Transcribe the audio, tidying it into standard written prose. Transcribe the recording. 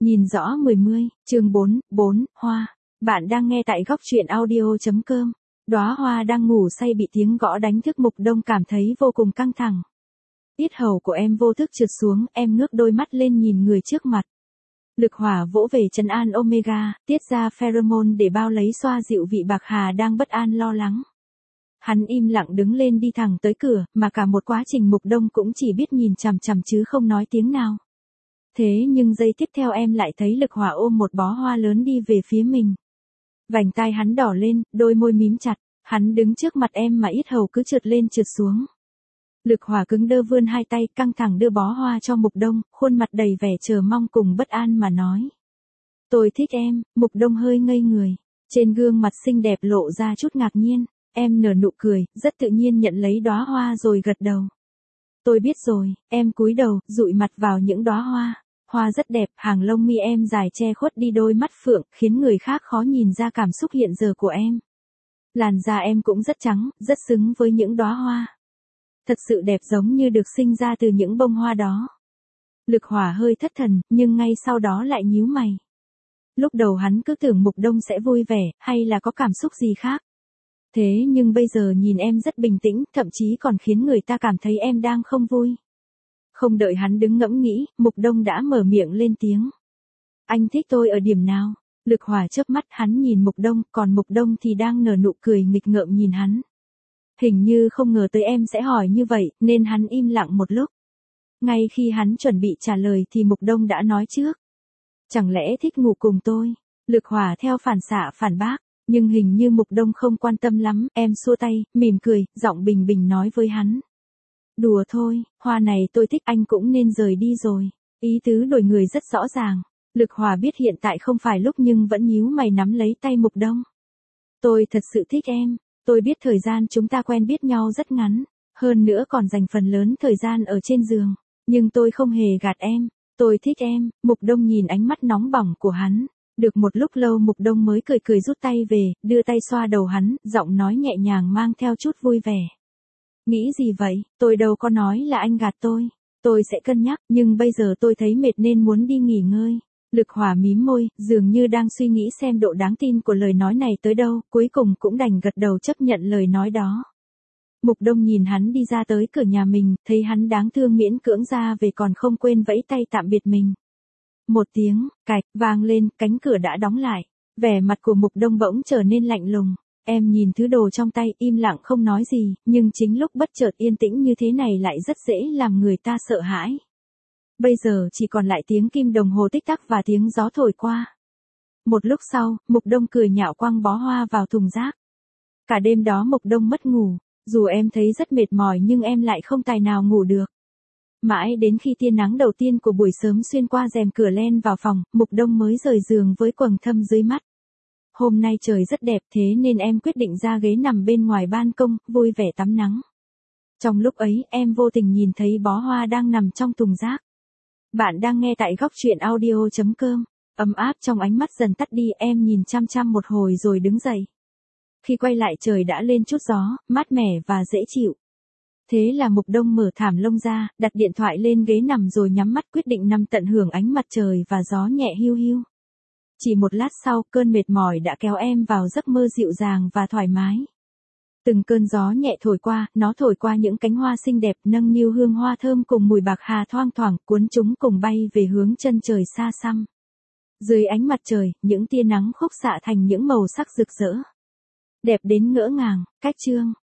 Nhìn rõ 10, chương 4, hoa. Bạn đang nghe tại góc truyện audio.com. Đóa hoa đang ngủ say bị tiếng gõ đánh thức Mục Đông cảm thấy vô cùng căng thẳng. Yết hầu của em vô thức trượt xuống, em ngước đôi mắt lên nhìn người trước mặt. Lực hỏa vỗ về trấn an Omega, tiết ra pheromone để bao lấy xoa dịu vị bạc hà đang bất an lo lắng. Hắn im lặng đứng lên đi thẳng tới cửa, mà cả một quá trình Mục Đông cũng chỉ biết nhìn chằm chằm chứ không nói tiếng nào. Thế nhưng giây tiếp theo em lại thấy Lực hỏa ôm một bó hoa lớn đi về phía mình. Vành tai hắn đỏ lên, đôi môi mím chặt, hắn đứng trước mặt em mà yết hầu cứ trượt lên trượt xuống. Lực hỏa cứng đơ vươn hai tay căng thẳng đưa bó hoa cho Mục Đông, khuôn mặt đầy vẻ chờ mong cùng bất an mà nói. Tôi thích em. Mục Đông hơi ngây người, trên gương mặt xinh đẹp lộ ra chút ngạc nhiên. Em nở nụ cười, rất tự nhiên nhận lấy đóa hoa rồi gật đầu. Tôi biết rồi. Em cúi đầu, dụi mặt vào những đóa hoa. Hoa rất đẹp, hàng lông mi em dài che khuất đi đôi mắt phượng, khiến người khác khó nhìn ra cảm xúc hiện giờ của em. Làn da em cũng rất trắng, rất xứng với những đóa hoa. Thật sự đẹp giống như được sinh ra từ những bông hoa đó. Lực hỏa hơi thất thần, nhưng ngay sau đó lại nhíu mày. Lúc đầu hắn cứ tưởng Mục Đông sẽ vui vẻ, hay là có cảm xúc gì khác. Thế nhưng bây giờ nhìn em rất bình tĩnh, thậm chí còn khiến người ta cảm thấy em đang không vui. Không đợi hắn đứng ngẫm nghĩ, Mục Đông đã mở miệng lên tiếng. Anh thích tôi ở điểm nào? Lực hỏa chớp mắt, hắn nhìn Mục Đông, còn Mục Đông thì đang nở nụ cười nghịch ngợm nhìn hắn. Hình như không ngờ tới em sẽ hỏi như vậy, nên hắn im lặng một lúc. Ngay khi hắn chuẩn bị trả lời thì Mục Đông đã nói trước. Chẳng lẽ thích ngủ cùng tôi? Lực hỏa theo phản xạ phản bác, nhưng hình như Mục Đông không quan tâm lắm, em xua tay, mỉm cười, giọng bình bình nói với hắn. Đùa thôi, hoa này tôi thích, anh cũng nên rời đi rồi. Ý tứ đổi người rất rõ ràng. Lực hỏa biết hiện tại không phải lúc nhưng vẫn nhíu mày nắm lấy tay Mục Đông. Tôi thật sự thích em. Tôi biết thời gian chúng ta quen biết nhau rất ngắn, hơn nữa còn dành phần lớn thời gian ở trên giường, nhưng tôi không hề gạt em, tôi thích em. Mục Đông nhìn ánh mắt nóng bỏng của hắn, được một lúc lâu Mục Đông mới cười cười rút tay về, đưa tay xoa đầu hắn, giọng nói nhẹ nhàng mang theo chút vui vẻ. Nghĩ gì vậy, tôi đâu có nói là anh gạt tôi sẽ cân nhắc, nhưng bây giờ tôi thấy mệt nên muốn đi nghỉ ngơi. Lực hỏa mím môi, dường như đang suy nghĩ xem độ đáng tin của lời nói này tới đâu, cuối cùng cũng đành gật đầu chấp nhận lời nói đó. Mục Đông nhìn hắn đi ra tới cửa nhà mình, thấy hắn đáng thương miễn cưỡng ra về còn không quên vẫy tay tạm biệt mình. Một tiếng, cạch, vang lên, cánh cửa đã đóng lại. Vẻ mặt của Mục Đông bỗng trở nên lạnh lùng. Em nhìn thứ đồ trong tay, im lặng không nói gì, nhưng chính lúc bất chợt yên tĩnh như thế này lại rất dễ làm người ta sợ hãi. Bây giờ chỉ còn lại tiếng kim đồng hồ tích tắc và tiếng gió thổi qua. Một lúc sau, Mục Đông cười nhạo quăng bó hoa vào thùng rác. Cả đêm đó Mục Đông mất ngủ, dù em thấy rất mệt mỏi nhưng em lại không tài nào ngủ được. Mãi đến khi tia nắng đầu tiên của buổi sớm xuyên qua rèm cửa len vào phòng, Mục Đông mới rời giường với quầng thâm dưới mắt. Hôm nay trời rất đẹp thế nên em quyết định ra ghế nằm bên ngoài ban công, vui vẻ tắm nắng. Trong lúc ấy, em vô tình nhìn thấy bó hoa đang nằm trong thùng rác. Bạn đang nghe tại góc truyện audio.com. Ấm áp trong ánh mắt dần tắt đi, em nhìn chăm chăm một hồi rồi đứng dậy. Khi quay lại trời đã lên chút gió, mát mẻ và dễ chịu. Thế là Mục Đông mở thảm lông ra, đặt điện thoại lên ghế nằm rồi nhắm mắt quyết định nằm tận hưởng ánh mặt trời và gió nhẹ hiu hiu. Chỉ một lát sau, cơn mệt mỏi đã kéo em vào giấc mơ dịu dàng và thoải mái. Từng cơn gió nhẹ thổi qua, nó thổi qua những cánh hoa xinh đẹp nâng niu hương hoa thơm cùng mùi bạc hà thoang thoảng, cuốn chúng cùng bay về hướng chân trời xa xăm. Dưới ánh mặt trời, những tia nắng khúc xạ thành những màu sắc rực rỡ. Đẹp đến ngỡ ngàng. Cách chương